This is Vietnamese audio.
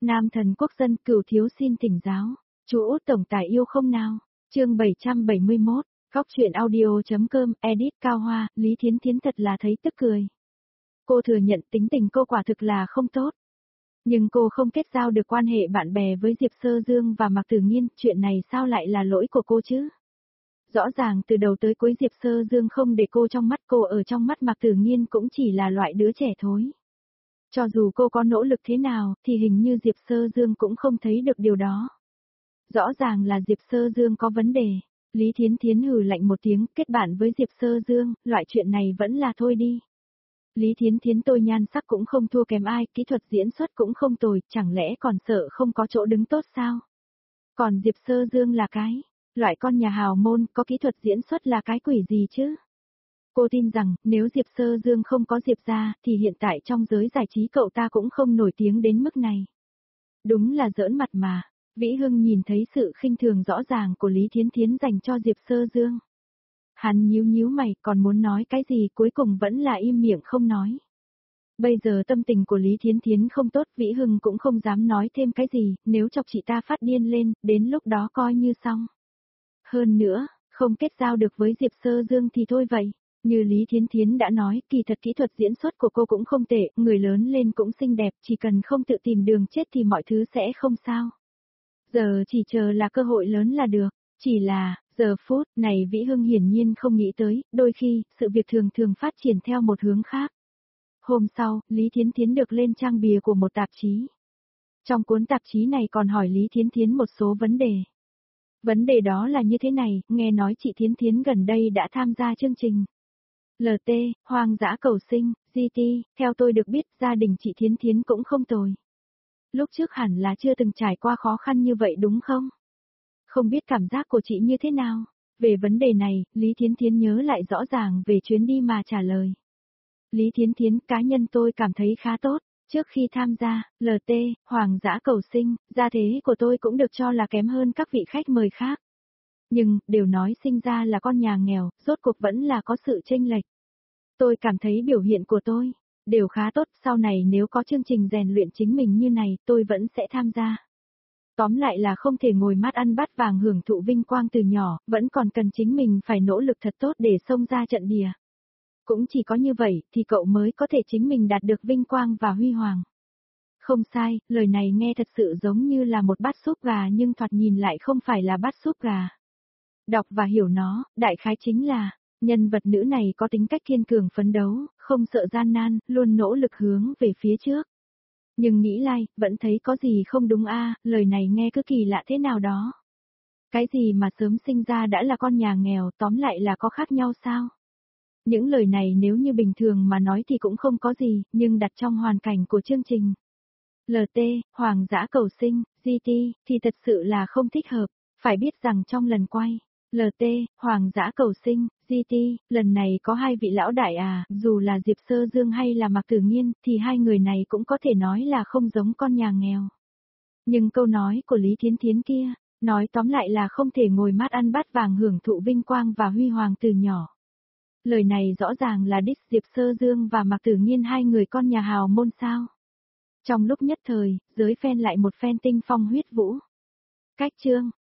Nam thần quốc dân Cửu thiếu xin thỉnh giáo. Chú Út tổng tài yêu không nào? Chương 771, Góc truyện audio.com, edit Cao Hoa, Lý Thiến Thiến thật là thấy tức cười. Cô thừa nhận tính tình cô quả thực là không tốt. Nhưng cô không kết giao được quan hệ bạn bè với Diệp Sơ Dương và Mạc Tử Nghiên, chuyện này sao lại là lỗi của cô chứ? Rõ ràng từ đầu tới cuối Diệp Sơ Dương không để cô trong mắt, cô ở trong mắt Mạc Tử Nghiên cũng chỉ là loại đứa trẻ thối. Cho dù cô có nỗ lực thế nào, thì hình như Diệp Sơ Dương cũng không thấy được điều đó. Rõ ràng là Diệp Sơ Dương có vấn đề. Lý Thiến Thiến hừ lạnh một tiếng, kết bạn với Diệp Sơ Dương, loại chuyện này vẫn là thôi đi. Lý Thiến Thiến tôi nhan sắc cũng không thua kém ai, kỹ thuật diễn xuất cũng không tồi, chẳng lẽ còn sợ không có chỗ đứng tốt sao? Còn Diệp Sơ Dương là cái, loại con nhà hào môn, có kỹ thuật diễn xuất là cái quỷ gì chứ? Cô tin rằng, nếu Diệp Sơ Dương không có Diệp ra, thì hiện tại trong giới giải trí cậu ta cũng không nổi tiếng đến mức này. Đúng là giỡn mặt mà. Vĩ Hưng nhìn thấy sự khinh thường rõ ràng của Lý Thiến Thiến dành cho Diệp Sơ Dương. Hắn nhíu nhíu mày, còn muốn nói cái gì, cuối cùng vẫn là im miệng không nói. Bây giờ tâm tình của Lý Thiến Thiến không tốt, Vĩ Hưng cũng không dám nói thêm cái gì, nếu chọc chị ta phát điên lên, đến lúc đó coi như xong. Hơn nữa, không kết giao được với Diệp Sơ Dương thì thôi vậy. Như Lý Thiến Thiến đã nói, kỳ thật kỹ thuật diễn xuất của cô cũng không tệ, người lớn lên cũng xinh đẹp, chỉ cần không tự tìm đường chết thì mọi thứ sẽ không sao. Giờ chỉ chờ là cơ hội lớn là được, chỉ là, giờ phút này Vĩ Hưng hiển nhiên không nghĩ tới, đôi khi, sự việc thường thường phát triển theo một hướng khác. Hôm sau, Lý Thiến Thiến được lên trang bìa của một tạp chí. Trong cuốn tạp chí này còn hỏi Lý Thiến Thiến một số vấn đề. Vấn đề đó là như thế này, nghe nói chị Thiến Thiến gần đây đã tham gia chương trình LT, Hoang dã cầu sinh, GT, theo tôi được biết gia đình chị Thiến Thiến cũng không tồi. Lúc trước hẳn là chưa từng trải qua khó khăn như vậy đúng không? Không biết cảm giác của chị như thế nào? Về vấn đề này, Lý Thiến Thiến nhớ lại rõ ràng về chuyến đi mà trả lời. Lý Thiến Thiến, cá nhân tôi cảm thấy khá tốt. Trước khi tham gia, LT, Hoang dã cầu sinh, gia thế của tôi cũng được cho là kém hơn các vị khách mời khác. Nhưng, đều nói sinh ra là con nhà nghèo, rốt cuộc vẫn là có sự chênh lệch. Tôi cảm thấy biểu hiện của tôi đều khá tốt, sau này nếu có chương trình rèn luyện chính mình như này, tôi vẫn sẽ tham gia. Tóm lại là không thể ngồi mát ăn bát vàng hưởng thụ vinh quang từ nhỏ, vẫn còn cần chính mình phải nỗ lực thật tốt để xông ra trận địa. Cũng chỉ có như vậy, thì cậu mới có thể chính mình đạt được vinh quang và huy hoàng. Không sai, lời này nghe thật sự giống như là một bát súp gà nhưng thoạt nhìn lại không phải là bát súp gà. Đọc và hiểu nó, đại khái chính là, nhân vật nữ này có tính cách kiên cường phấn đấu, không sợ gian nan, luôn nỗ lực hướng về phía trước. Nhưng nghĩ lại, vẫn thấy có gì không đúng lời này nghe cứ kỳ lạ thế nào đó. Cái gì mà sớm sinh ra đã là con nhà nghèo, tóm lại là có khác nhau sao? Những lời này nếu như bình thường mà nói thì cũng không có gì, nhưng đặt trong hoàn cảnh của chương trình LT, Hoang dã cầu sinh, GT, thì thật sự là không thích hợp. Phải biết rằng trong lần quay LT, Hoang dã cầu sinh, GT, lần này có hai vị lão đại dù là Diệp Sơ Dương hay là Mạc Tử Nghiên, thì hai người này cũng có thể nói là không giống con nhà nghèo. Nhưng câu nói của Lý Thiến Thiến kia, nói tóm lại là không thể ngồi mát ăn bát vàng hưởng thụ vinh quang và huy hoàng từ nhỏ. Lời này rõ ràng là đích Diệp Sơ Dương và Mạc Tử Nghiên hai người con nhà hào môn sao. Trong lúc nhất thời, giới fan lại một phen tinh phong huyết vũ. Cách chương